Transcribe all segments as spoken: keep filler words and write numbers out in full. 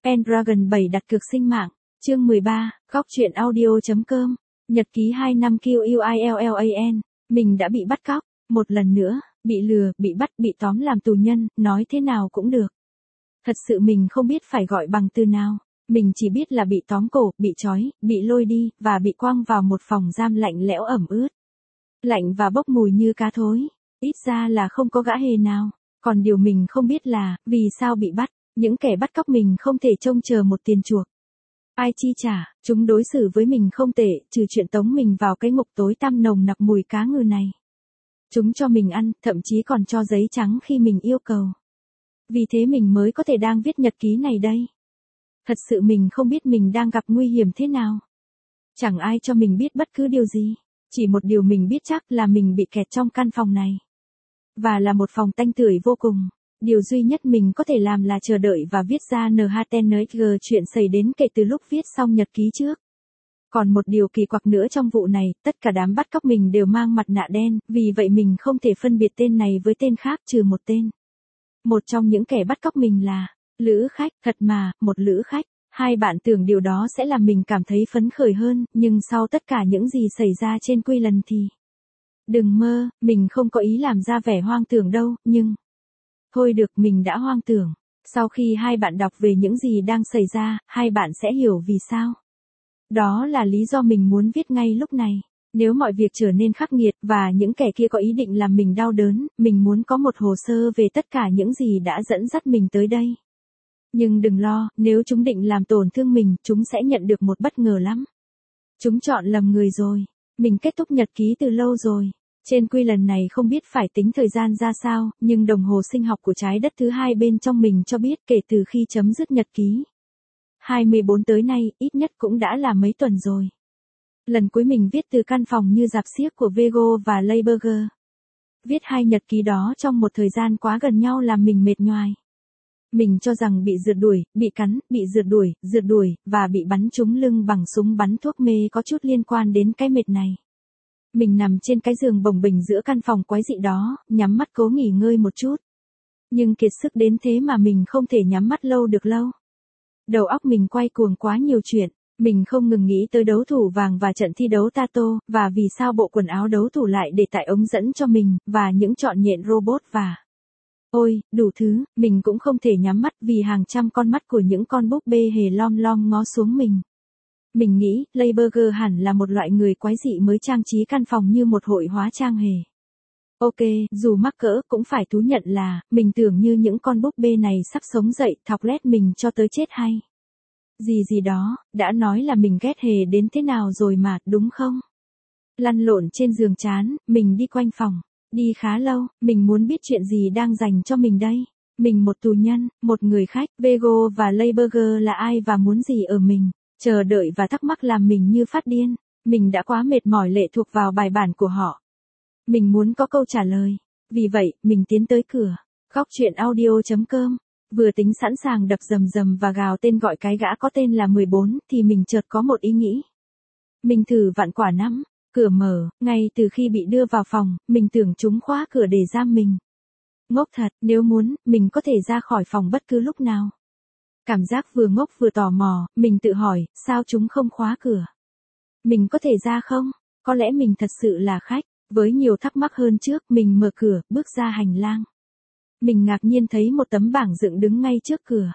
Pendragon bảy đặt cược sinh mạng, chương mười ba, góc truyện audio.com, nhật ký hai năm QUILLAN, mình đã bị bắt cóc, một lần nữa, bị lừa, bị bắt, bị tóm làm tù nhân, nói thế nào cũng được. Thật sự mình không biết phải gọi bằng từ nào, mình chỉ biết là bị tóm cổ, bị trói, bị lôi đi, và bị quăng vào một phòng giam lạnh lẽo ẩm ướt. Lạnh và bốc mùi như cá thối, ít ra là không có gã hề nào, còn điều mình không biết là, vì sao bị bắt. Những kẻ bắt cóc mình không thể trông chờ một tiền chuộc. Ai chi trả, chúng đối xử với mình không tệ, trừ chuyện tống mình vào cái ngục tối tăm nồng nặc mùi cá ngừ này. Chúng cho mình ăn, thậm chí còn cho giấy trắng khi mình yêu cầu. Vì thế mình mới có thể đang viết nhật ký này đây. Thật sự mình không biết mình đang gặp nguy hiểm thế nào. Chẳng ai cho mình biết bất cứ điều gì. Chỉ một điều mình biết chắc là mình bị kẹt trong căn phòng này. Và là một phòng tanh tưởi vô cùng. Điều duy nhất mình có thể làm là chờ đợi và viết ra en hát en ích giê chuyện xảy đến kể từ lúc viết xong nhật ký trước. Còn một điều kỳ quặc nữa trong vụ này, tất cả đám bắt cóc mình đều mang mặt nạ đen, vì vậy mình không thể phân biệt tên này với tên khác trừ một tên. Một trong những kẻ bắt cóc mình là Lữ Khách, thật mà, một Lữ Khách. Hai bạn tưởng điều đó sẽ làm mình cảm thấy phấn khởi hơn, nhưng sau tất cả những gì xảy ra trên Quy lần thì... Đừng mơ, mình không có ý làm ra vẻ hoang tưởng đâu, nhưng... Thôi được, mình đã hoang tưởng. Sau khi hai bạn đọc về những gì đang xảy ra, hai bạn sẽ hiểu vì sao. Đó là lý do mình muốn viết ngay lúc này. Nếu mọi việc trở nên khắc nghiệt và những kẻ kia có ý định làm mình đau đớn, mình muốn có một hồ sơ về tất cả những gì đã dẫn dắt mình tới đây. Nhưng đừng lo, nếu chúng định làm tổn thương mình, chúng sẽ nhận được một bất ngờ lắm. Chúng chọn lầm người rồi. Mình kết thúc nhật ký từ lâu rồi. Trên Quy lần này không biết phải tính thời gian ra sao, nhưng đồng hồ sinh học của trái đất thứ hai bên trong mình cho biết kể từ khi chấm dứt nhật ký. hai mươi bốn tới nay, ít nhất cũng đã là mấy tuần rồi. Lần cuối mình viết từ căn phòng như rạp xiếc của Vego và Leiberger. Viết hai nhật ký đó trong một thời gian quá gần nhau làm mình mệt nhoài. Mình cho rằng bị rượt đuổi, bị cắn, bị rượt đuổi, rượt đuổi, và bị bắn trúng lưng bằng súng bắn thuốc mê có chút liên quan đến cái mệt này. Mình nằm trên cái giường bồng bềnh giữa căn phòng quái dị đó, nhắm mắt cố nghỉ ngơi một chút. Nhưng kiệt sức đến thế mà mình không thể nhắm mắt lâu được lâu. Đầu óc mình quay cuồng quá nhiều chuyện, mình không ngừng nghĩ tới đấu thủ vàng và trận thi đấu Tato, và vì sao bộ quần áo đấu thủ lại để tại ống dẫn cho mình, và những trọn nhện robot và... Ôi, đủ thứ, mình cũng không thể nhắm mắt vì hàng trăm con mắt của những con búp bê hề lom lom ngó xuống mình. Mình nghĩ, Leiberger hẳn là một loại người quái dị mới trang trí căn phòng như một hội hóa trang hề. Ok, dù mắc cỡ cũng phải thú nhận là, mình tưởng như những con búp bê này sắp sống dậy, thọc lét mình cho tới chết hay. Gì gì đó, đã nói là mình ghét hề đến thế nào rồi mà, đúng không? Lăn lộn trên giường chán, mình đi quanh phòng. Đi khá lâu, mình muốn biết chuyện gì đang dành cho mình đây. Mình một tù nhân, một người khách, Vego và Leiberger là ai và muốn gì ở mình. Chờ đợi và thắc mắc làm mình như phát điên. Mình đã quá mệt mỏi lệ thuộc vào bài bản của họ. Mình muốn có câu trả lời. Vì vậy, mình tiến tới cửa. Góc truyện audio.com. Vừa tính sẵn sàng đập rầm rầm và gào tên gọi cái gã có tên là mười bốn, thì mình chợt có một ý nghĩ. Mình thử vặn quả nắm. Cửa mở, ngay từ khi bị đưa vào phòng, mình tưởng chúng khóa cửa để giam mình. Ngốc thật, nếu muốn, mình có thể ra khỏi phòng bất cứ lúc nào. Cảm giác vừa ngốc vừa tò mò, mình tự hỏi, sao chúng không khóa cửa? Mình có thể ra không? Có lẽ mình thật sự là khách. Với nhiều thắc mắc hơn trước, mình mở cửa, bước ra hành lang. Mình ngạc nhiên thấy một tấm bảng dựng đứng ngay trước cửa.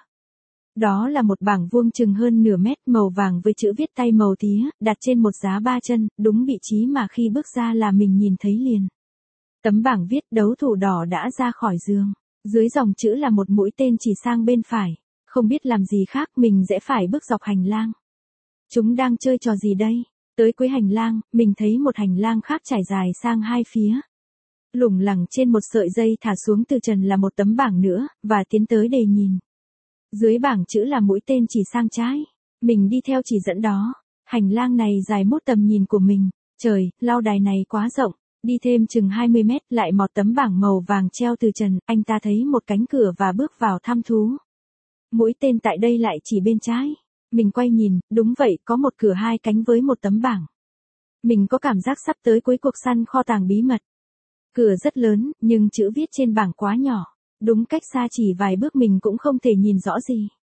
Đó là một bảng vuông chừng hơn nửa mét màu vàng với chữ viết tay màu tía, đặt trên một giá ba chân, đúng vị trí mà khi bước ra là mình nhìn thấy liền. Tấm bảng viết đấu thủ đỏ đã ra khỏi giường. Dưới dòng chữ là một mũi tên chỉ sang bên phải. Không biết làm gì khác mình sẽ phải bước dọc hành lang. Chúng đang chơi trò gì đây? Tới cuối hành lang, mình thấy một hành lang khác trải dài sang hai phía. Lủng lẳng trên một sợi dây thả xuống từ trần là một tấm bảng nữa, và tiến tới để nhìn. Dưới bảng chữ là mũi tên chỉ sang trái. Mình đi theo chỉ dẫn đó. Hành lang này dài mốt tầm nhìn của mình. Trời, lao đài này quá rộng. Đi thêm chừng hai mươi mét lại một tấm bảng màu vàng treo từ trần. Anh ta thấy một cánh cửa và bước vào thăm thú. Mũi tên tại đây lại chỉ bên trái. Mình quay nhìn, đúng vậy, có một cửa hai cánh với một tấm bảng. Mình có cảm giác sắp tới cuối cuộc săn kho tàng bí mật. Cửa rất lớn, nhưng chữ viết trên bảng quá nhỏ. Đúng cách xa chỉ vài bước mình cũng không thể nhìn rõ gì.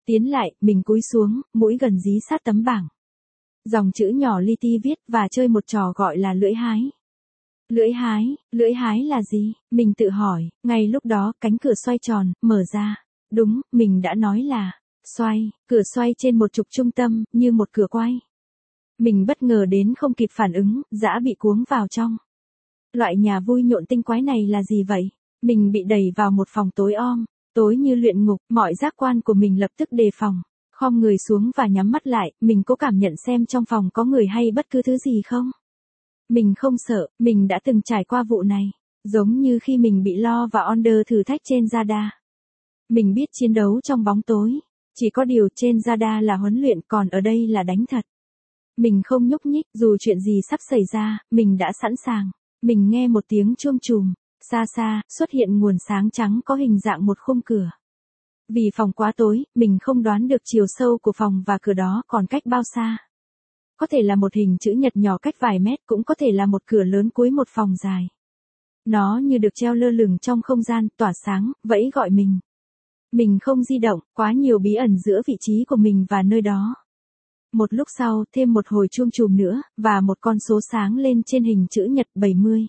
Tiến lại, mình cúi xuống, mũi gần dí sát tấm bảng. Dòng chữ nhỏ li ti viết và chơi một trò gọi là lưỡi hái. Lưỡi hái, lưỡi hái là gì? Mình tự hỏi, ngay lúc đó cánh cửa xoay tròn, mở ra. Đúng, mình đã nói là, xoay, cửa xoay trên một trục trung tâm, như một cửa quay. Mình bất ngờ đến không kịp phản ứng, dã bị cuống vào trong. Loại nhà vui nhộn tinh quái này là gì vậy? Mình bị đẩy vào một phòng tối om, tối như luyện ngục, mọi giác quan của mình lập tức đề phòng. Khom người xuống và nhắm mắt lại, mình cố cảm nhận xem trong phòng có người hay bất cứ thứ gì không. Mình không sợ, mình đã từng trải qua vụ này, giống như khi mình bị Law và Order thử thách trên Zada. Mình biết chiến đấu trong bóng tối, chỉ có điều trên Zada là huấn luyện còn ở đây là đánh thật. Mình không nhúc nhích, dù chuyện gì sắp xảy ra, mình đã sẵn sàng. Mình nghe một tiếng chuông chùm, xa xa, xuất hiện nguồn sáng trắng có hình dạng một khung cửa. Vì phòng quá tối, mình không đoán được chiều sâu của phòng và cửa đó còn cách bao xa. Có thể là một hình chữ nhật nhỏ cách vài mét, cũng có thể là một cửa lớn cuối một phòng dài. Nó như được treo lơ lửng trong không gian, tỏa sáng, vẫy gọi mình. Mình không di động, quá nhiều bí ẩn giữa vị trí của mình và nơi đó. Một lúc sau, thêm một hồi chuông chùm nữa, và một con số sáng lên trên hình chữ nhật bảy mươi.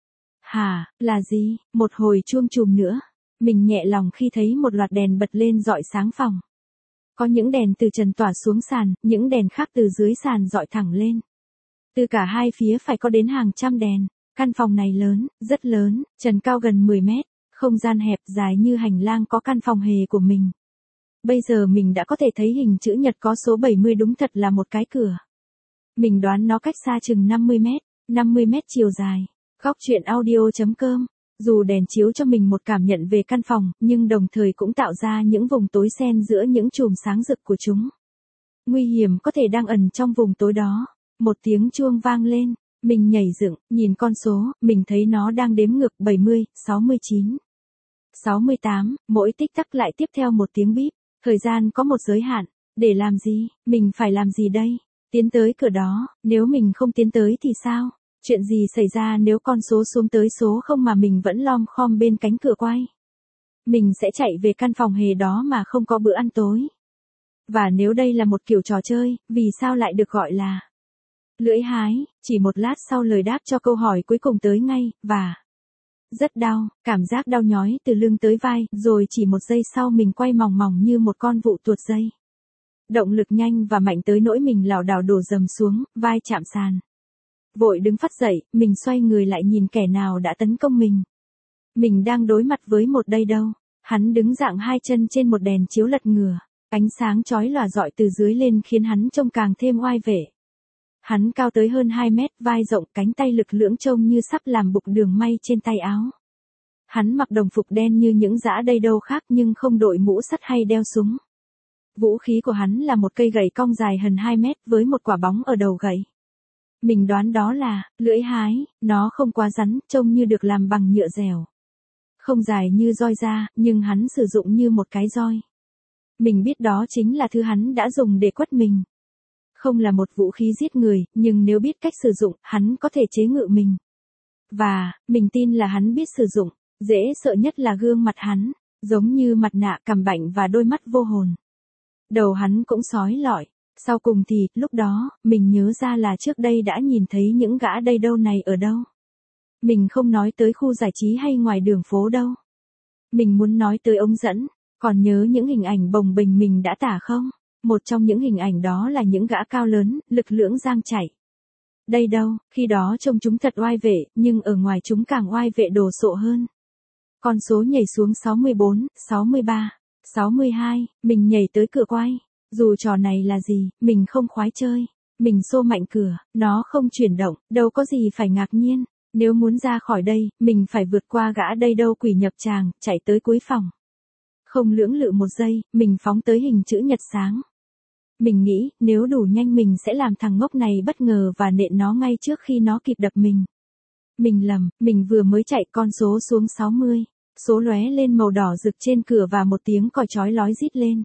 Hả, là gì? Một hồi chuông chùm nữa. Mình nhẹ lòng khi thấy một loạt đèn bật lên rọi sáng phòng. Có những đèn từ trần tỏa xuống sàn, những đèn khác từ dưới sàn rọi thẳng lên. Từ cả hai phía phải có đến hàng trăm đèn. Căn phòng này lớn, rất lớn, trần cao gần mười mét, không gian hẹp dài như hành lang có căn phòng hề của mình. Bây giờ mình đã có thể thấy hình chữ nhật có số bảy mươi đúng thật là một cái cửa. Mình đoán nó cách xa chừng năm mươi mét, năm mươi mét chiều dài. Góc truyện audio chấm com. Dù đèn chiếu cho mình một cảm nhận về căn phòng, nhưng đồng thời cũng tạo ra những vùng tối xen giữa những chùm sáng rực của chúng. Nguy hiểm có thể đang ẩn trong vùng tối đó. Một tiếng chuông vang lên, mình nhảy dựng, nhìn con số, mình thấy nó đang đếm ngược bảy mươi, sáu mươi chín, sáu mươi tám, mỗi tích tắc lại tiếp theo một tiếng bíp. Thời gian có một giới hạn. Để làm gì? Mình phải làm gì đây? Tiến tới cửa đó, nếu mình không tiến tới thì sao? Chuyện gì xảy ra nếu con số xuống tới số không mà mình vẫn lom khom bên cánh cửa quay? Mình sẽ chạy về căn phòng hề đó mà không có bữa ăn tối. Và nếu đây là một kiểu trò chơi, vì sao lại được gọi là lưỡi hái? Chỉ một lát sau lời đáp cho câu hỏi cuối cùng tới ngay, và rất đau, cảm giác đau nhói từ lưng tới vai, rồi chỉ một giây sau mình quay mòng mòng như một con vụ tuột dây. Động lực nhanh và mạnh tới nỗi mình lảo đảo đổ dầm xuống, vai chạm sàn. Vội đứng phắt dậy, mình xoay người lại nhìn kẻ nào đã tấn công mình. Mình đang đối mặt với một đây đâu. Hắn đứng dạng hai chân trên một đèn chiếu lật ngửa. Ánh sáng chói lòa rọi từ dưới lên khiến hắn trông càng thêm oai vệ. Hắn cao tới hơn hai mét, vai rộng, cánh tay lực lưỡng trông như sắp làm bục đường may trên tay áo. Hắn mặc đồng phục đen như những dã đây đâu khác nhưng không đội mũ sắt hay đeo súng. Vũ khí của hắn là một cây gậy cong dài gần hai mét với một quả bóng ở đầu gậy. Mình đoán đó là lưỡi hái, nó không quá rắn, trông như được làm bằng nhựa dẻo. Không dài như roi da, nhưng hắn sử dụng như một cái roi. Mình biết đó chính là thứ hắn đã dùng để quất mình. Không là một vũ khí giết người, nhưng nếu biết cách sử dụng, hắn có thể chế ngự mình. Và, mình tin là hắn biết sử dụng. Dễ sợ nhất là gương mặt hắn, giống như mặt nạ cằm bệnh và đôi mắt vô hồn. Đầu hắn cũng sói lọi. Sau cùng thì, lúc đó, mình nhớ ra là trước đây đã nhìn thấy những gã đây đâu này ở đâu. Mình không nói tới khu giải trí hay ngoài đường phố đâu. Mình muốn nói tới ống dẫn. Còn nhớ những hình ảnh bồng bềnh mình đã tả không? Một trong những hình ảnh đó là những gã cao lớn, lực lưỡng giang chảy. Đây đâu, khi đó trông chúng thật oai vệ, nhưng ở ngoài chúng càng oai vệ đồ sộ hơn. Con số nhảy xuống sáu mươi bốn, sáu mươi ba, sáu mươi hai, mình nhảy tới cửa quay. Dù trò này là gì, mình không khoái chơi. Mình xô mạnh cửa, nó không chuyển động, đâu có gì phải ngạc nhiên. Nếu muốn ra khỏi đây, mình phải vượt qua gã đây đâu quỷ nhập tràng, chạy tới cuối phòng. Không lưỡng lự một giây, mình phóng tới hình chữ nhật sáng. Mình nghĩ, nếu đủ nhanh mình sẽ làm thằng ngốc này bất ngờ và nện nó ngay trước khi nó kịp đập mình. Mình lầm, mình vừa mới chạy con số xuống sáu mươi. Số lóe lên màu đỏ rực trên cửa và một tiếng còi chói lói rít lên.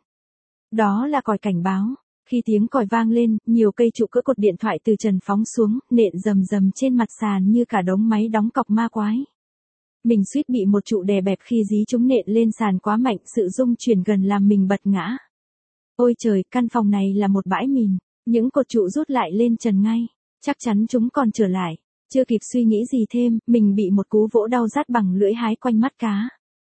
Đó là còi cảnh báo. Khi tiếng còi vang lên, nhiều cây trụ cỡ cột điện thoại từ trần phóng xuống, nện rầm rầm trên mặt sàn như cả đống máy đóng cọc ma quái. Mình suýt bị một trụ đè bẹp khi dí chúng nện lên sàn quá mạnh, sự rung chuyển gần làm mình bật ngã. Ôi trời, căn phòng này là một bãi mìn. Những cột trụ rút lại lên trần ngay. Chắc chắn chúng còn trở lại. Chưa kịp suy nghĩ gì thêm, mình bị một cú vỗ đau rát bằng lưỡi hái quanh mắt cá.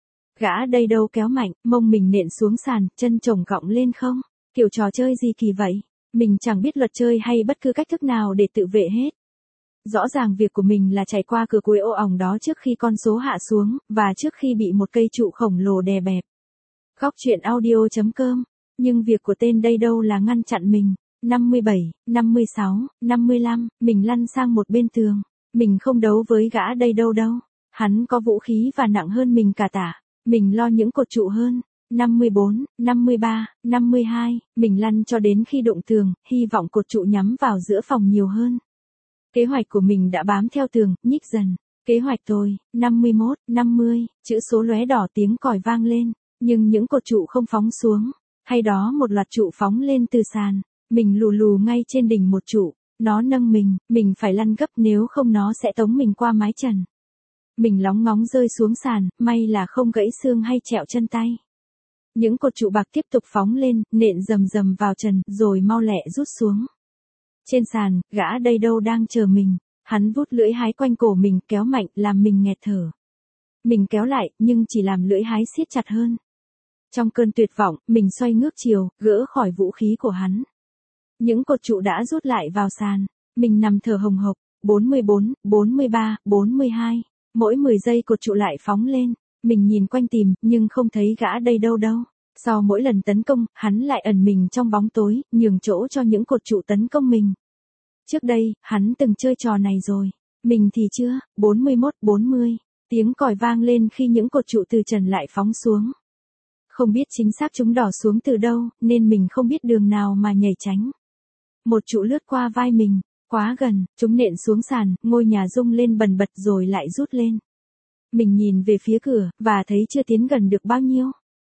Gã đây đâu kéo mạnh, mông mình nện xuống sàn, chân chồng cọng lên không. Kiểu trò chơi gì kỳ vậy? Mình chẳng biết luật chơi hay bất cứ cách thức nào để tự vệ hết. Rõ ràng việc của mình là chạy qua cửa cuối ô ỏng đó trước khi con số hạ xuống, và trước khi bị một cây trụ khổng lồ đè bẹp. Góc chuyện audio chấm com. Nhưng việc của tên đây đâu là ngăn chặn mình. năm mươi bảy, năm mươi sáu, năm mươi lăm, mình lăn sang một bên tường. Mình không đấu với gã đây đâu đâu. Hắn có vũ khí và nặng hơn mình cả tả. Mình lo những cột trụ hơn. năm mươi bốn, năm mươi ba, năm mươi hai, mình lăn cho đến khi đụng tường, hy vọng cột trụ nhắm vào giữa phòng nhiều hơn. Kế hoạch của mình đã bám theo tường, nhích dần. Kế hoạch tôi, năm mươi mốt, năm mươi, chữ số lóe đỏ tiếng còi vang lên, nhưng những cột trụ không phóng xuống. Hay đó một loạt trụ phóng lên từ sàn. Mình lù lù ngay trên đỉnh một trụ. Nó nâng mình, mình phải lăn gấp nếu không nó sẽ tống mình qua mái trần. Mình lóng ngóng rơi xuống sàn, may là không gãy xương hay trẹo chân tay. Những cột trụ bạc tiếp tục phóng lên, nện rầm rầm vào trần, rồi mau lẹ rút xuống. Trên sàn, gã đây đâu đang chờ mình. Hắn vút lưỡi hái quanh cổ mình, kéo mạnh, làm mình nghẹt thở. Mình kéo lại, nhưng chỉ làm lưỡi hái siết chặt hơn. Trong cơn tuyệt vọng, mình xoay ngước chiều, gỡ khỏi vũ khí của hắn. Những cột trụ đã rút lại vào sàn. Mình nằm thở hồng hộc. bốn mươi bốn, bốn mươi ba, bốn mươi hai. Mỗi mười giây cột trụ lại phóng lên. Mình nhìn quanh tìm, nhưng không thấy gã đây đâu đâu. Sau mỗi lần tấn công, hắn lại ẩn mình trong bóng tối, nhường chỗ cho những cột trụ tấn công mình. Trước đây, hắn từng chơi trò này rồi. Mình thì chưa. bốn mươi mốt, bốn mươi. Tiếng còi vang lên khi những cột trụ từ trần lại phóng xuống. Không biết chính xác chúng đỏ xuống từ đâu, nên mình không biết đường nào mà nhảy tránh. Một trụ lướt qua vai mình. Quá gần, chúng nện xuống sàn, ngôi nhà rung lên bần bật rồi lại rút lên. Mình nhìn về phía cửa, và thấy chưa tiến gần được bao nhiêu.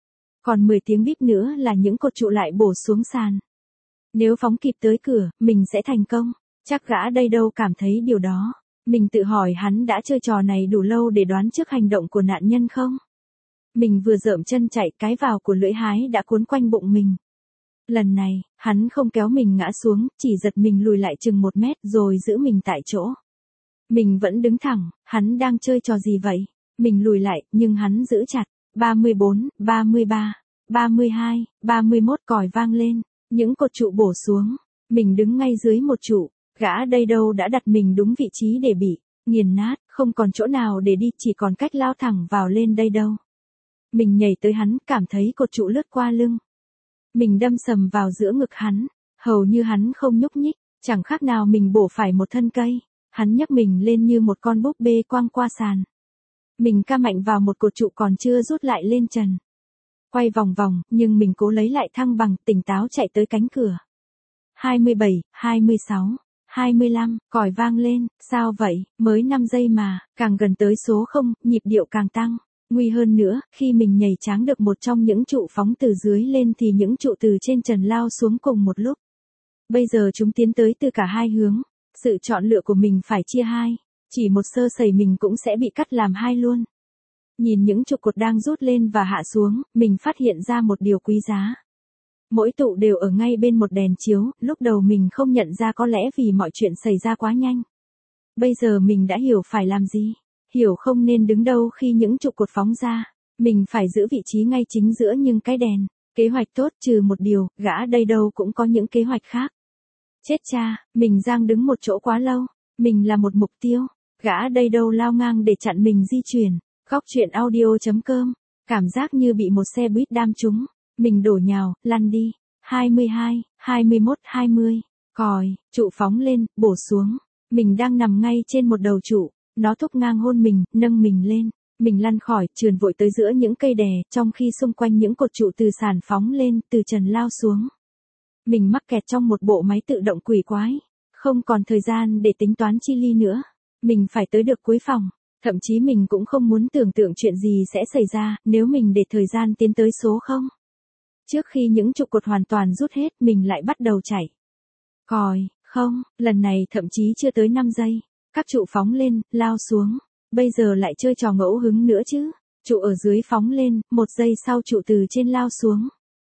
Còn mười tiếng bíp nữa là những cột trụ lại bổ xuống sàn. Nếu phóng kịp tới cửa, mình sẽ thành công. Chắc gã đây đâu cảm thấy điều đó. Mình tự hỏi hắn đã chơi trò này đủ lâu để đoán trước hành động của nạn nhân không? Mình vừa dợm chân chạy, cái vào của lưỡi hái đã cuốn quanh bụng mình. Lần này, hắn không kéo mình ngã xuống, chỉ giật mình lùi lại chừng một mét rồi giữ mình tại chỗ. Mình vẫn đứng thẳng, hắn đang chơi trò gì vậy? Mình lùi lại, nhưng hắn giữ chặt. ba mươi bốn, ba mươi ba, ba mươi hai, ba mươi mốt còi vang lên. Những cột trụ bổ xuống. Mình đứng ngay dưới một trụ. Gã đây đâu đã đặt mình đúng vị trí để bị nghiền nát, không còn chỗ nào để đi, chỉ còn cách lao thẳng vào lên đây đâu. Mình nhảy tới hắn, cảm thấy cột trụ lướt qua lưng. Mình đâm sầm vào giữa ngực hắn. Hầu như hắn không nhúc nhích, chẳng khác nào mình bổ phải một thân cây. Hắn nhấc mình lên như một con búp bê quăng qua sàn. Mình ca mạnh vào một cột trụ còn chưa rút lại lên trần. Quay vòng vòng, nhưng mình cố lấy lại thăng bằng, tỉnh táo chạy tới cánh cửa. hai mươi bảy, hai mươi sáu, hai mươi lăm, còi vang lên, sao vậy, mới năm giây mà, càng gần tới số không, nhịp điệu càng tăng. Nguy hơn nữa, khi mình nhảy tráng được một trong những trụ phóng từ dưới lên thì những trụ từ trên trần lao xuống cùng một lúc. Bây giờ chúng tiến tới từ cả hai hướng. Sự chọn lựa của mình phải chia hai. Chỉ một sơ sẩy mình cũng sẽ bị cắt làm hai luôn. Nhìn những trụ cột đang rút lên và hạ xuống, mình phát hiện ra một điều quý giá. Mỗi tụ đều ở ngay bên một đèn chiếu, lúc đầu mình không nhận ra có lẽ vì mọi chuyện xảy ra quá nhanh. Bây giờ mình đã hiểu phải làm gì. Hiểu không nên đứng đâu khi những trụ cột phóng ra. Mình phải giữ vị trí ngay chính giữa những cái đèn. Kế hoạch tốt trừ một điều, gã đây đâu cũng có những kế hoạch khác. Chết cha, mình giang đứng một chỗ quá lâu. Mình là một mục tiêu. Gã đây đâu lao ngang để chặn mình di chuyển. Góc chuyện audio chấm com. Cảm giác như bị một xe buýt đam trúng. Mình đổ nhào, lăn đi. hai mươi hai, hai mươi mốt, hai mươi. Còi, trụ phóng lên, bổ xuống. Mình đang nằm ngay trên một đầu trụ. Nó thúc ngang hôn mình, nâng mình lên. Mình lăn khỏi, trườn vội tới giữa những cây đè, trong khi xung quanh những cột trụ từ sàn phóng lên, từ trần lao xuống. Mình mắc kẹt trong một bộ máy tự động quỷ quái. Không còn thời gian để tính toán chi ly nữa. Mình phải tới được cuối phòng. Thậm chí mình cũng không muốn tưởng tượng chuyện gì sẽ xảy ra nếu mình để thời gian tiến tới số không. Trước khi những trụ cột hoàn toàn rút hết, mình lại bắt đầu chạy. Còi, không, lần này thậm chí chưa tới năm giây. Các trụ phóng lên, lao xuống. Bây giờ lại chơi trò ngẫu hứng nữa chứ. Trụ ở dưới phóng lên, một giây sau trụ từ trên lao xuống.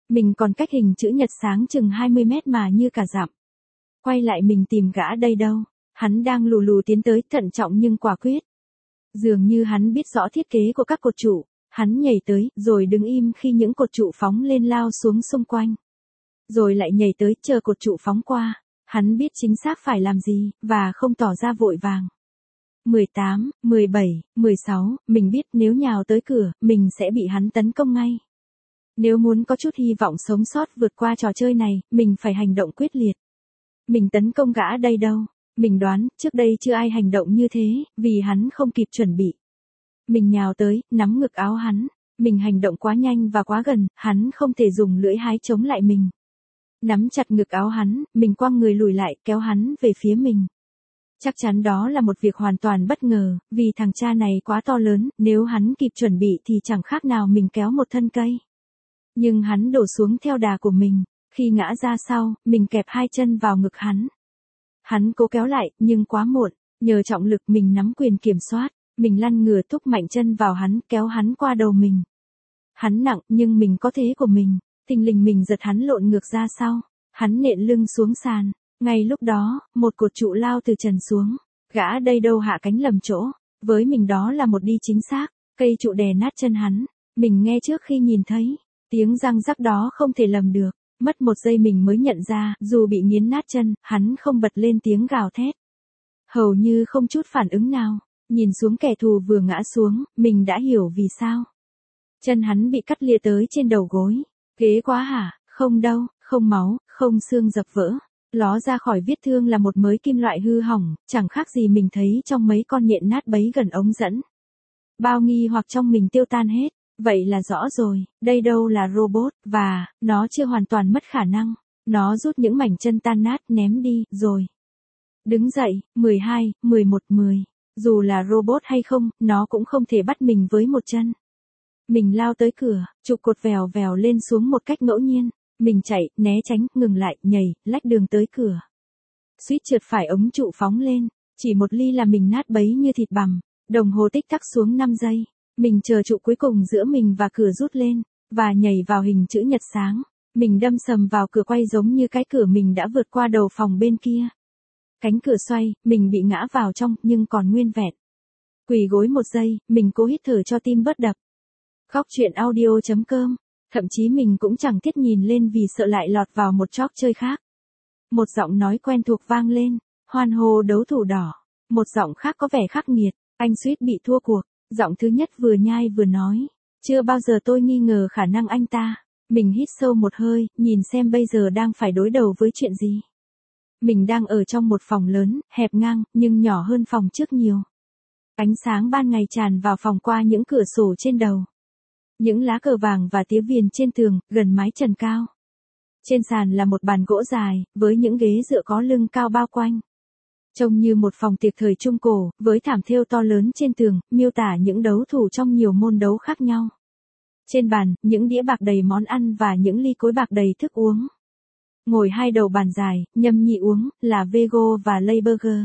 Mình còn cách hình chữ nhật sáng chừng hai mươi mét mà như cả dặm. Quay lại mình tìm gã đây đâu. Hắn đang lù lù tiến tới, thận trọng nhưng quả quyết. Dường như hắn biết rõ thiết kế của các cột trụ. Hắn nhảy tới, rồi đứng im khi những cột trụ phóng lên lao xuống xung quanh. Rồi lại nhảy tới, chờ cột trụ phóng qua. Hắn biết chính xác phải làm gì, và không tỏ ra vội vàng. mười tám, mười bảy, mười sáu, mình biết nếu nhào tới cửa, mình sẽ bị hắn tấn công ngay. Nếu muốn có chút hy vọng sống sót vượt qua trò chơi này, mình phải hành động quyết liệt. Mình tấn công gã đây đâu. Mình đoán, trước đây chưa ai hành động như thế, vì hắn không kịp chuẩn bị. Mình nhào tới, nắm ngực áo hắn. Mình hành động quá nhanh và quá gần, hắn không thể dùng lưỡi hái chống lại mình. Nắm chặt ngực áo hắn, mình quăng người lùi lại, kéo hắn về phía mình. Chắc chắn đó là một việc hoàn toàn bất ngờ, vì thằng cha này quá to lớn, nếu hắn kịp chuẩn bị thì chẳng khác nào mình kéo một thân cây. Nhưng hắn đổ xuống theo đà của mình, khi ngã ra sau, mình kẹp hai chân vào ngực hắn. Hắn cố kéo lại, nhưng quá muộn, nhờ trọng lực mình nắm quyền kiểm soát, mình lăn ngửa thúc mạnh chân vào hắn, kéo hắn qua đầu mình. Hắn nặng, nhưng mình có thế của mình, thình lình mình giật hắn lộn ngược ra sau, hắn nện lưng xuống sàn. Ngay lúc đó, một cột trụ lao từ trần xuống, gã đây đâu hạ cánh lầm chỗ, với mình đó là một đi chính xác, cây trụ đè nát chân hắn, mình nghe trước khi nhìn thấy, tiếng răng rắc đó không thể lầm được, mất một giây mình mới nhận ra, dù bị nghiến nát chân, hắn không bật lên tiếng gào thét. Hầu như không chút phản ứng nào, nhìn xuống kẻ thù vừa ngã xuống, mình đã hiểu vì sao. Chân hắn bị cắt lìa tới trên đầu gối, ghê quá hả, không đâu, không máu, không xương dập vỡ. Ló ra khỏi vết thương là một mớ kim loại hư hỏng, chẳng khác gì mình thấy trong mấy con nhện nát bấy gần ống dẫn. Bao nghi hoặc trong mình tiêu tan hết, vậy là rõ rồi, đây đâu là robot, và, nó chưa hoàn toàn mất khả năng. Nó rút những mảnh chân tan nát ném đi, rồi. Đứng dậy, mười hai, mười một, mười. Dù là robot hay không, nó cũng không thể bắt mình với một chân. Mình lao tới cửa, trụ cột vèo vèo lên xuống một cách ngẫu nhiên. Mình chạy, né tránh, ngừng lại, nhảy, lách đường tới cửa. Suýt trượt phải ống trụ phóng lên, chỉ một ly là mình nát bấy như thịt bằm, đồng hồ tích tắc xuống năm giây. Mình chờ trụ cuối cùng giữa mình và cửa rút lên, và nhảy vào hình chữ nhật sáng. Mình đâm sầm vào cửa quay giống như cái cửa mình đã vượt qua đầu phòng bên kia. Cánh cửa xoay, mình bị ngã vào trong, nhưng còn nguyên vẹn. Quỳ gối một giây, mình cố hít thở cho tim bớt đập. Khóc chuyện audio chấm com. Thậm chí mình cũng chẳng thiết nhìn lên vì sợ lại lọt vào một tróc chơi khác. Một giọng nói quen thuộc vang lên, hoan hô đấu thủ đỏ. Một giọng khác có vẻ khắc nghiệt, anh suýt bị thua cuộc. Giọng thứ nhất vừa nhai vừa nói, chưa bao giờ tôi nghi ngờ khả năng anh ta. Mình hít sâu một hơi, nhìn xem bây giờ đang phải đối đầu với chuyện gì. Mình đang ở trong một phòng lớn, hẹp ngang, nhưng nhỏ hơn phòng trước nhiều. Ánh sáng ban ngày tràn vào phòng qua những cửa sổ trên đầu. Những lá cờ vàng và tía viền trên tường, gần mái trần cao. Trên sàn là một bàn gỗ dài, với những ghế dựa có lưng cao bao quanh. Trông như một phòng tiệc thời Trung Cổ, với thảm thêu to lớn trên tường, miêu tả những đấu thủ trong nhiều môn đấu khác nhau. Trên bàn, những đĩa bạc đầy món ăn và những ly cối bạc đầy thức uống. Ngồi hai đầu bàn dài, nhâm nhi uống, là Vego và Leiberger.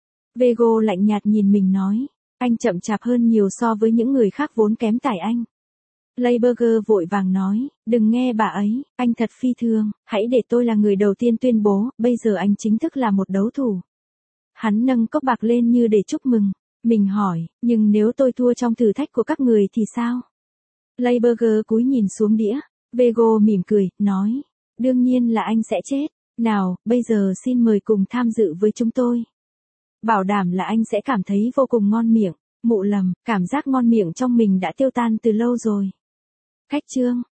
Vego lạnh nhạt nhìn mình nói, anh chậm chạp hơn nhiều so với những người khác vốn kém tài anh. Leiberger vội vàng nói, đừng nghe bà ấy, anh thật phi thường, hãy để tôi là người đầu tiên tuyên bố, bây giờ anh chính thức là một đấu thủ. Hắn nâng cốc bạc lên như để chúc mừng. Mình hỏi, nhưng nếu tôi thua trong thử thách của các người thì sao? Leiberger cúi nhìn xuống đĩa. Vego mỉm cười, nói, đương nhiên là anh sẽ chết. Nào, bây giờ xin mời cùng tham dự với chúng tôi. Bảo đảm là anh sẽ cảm thấy vô cùng ngon miệng. Mụ lầm, cảm giác ngon miệng trong mình đã tiêu tan từ lâu rồi. Khách chương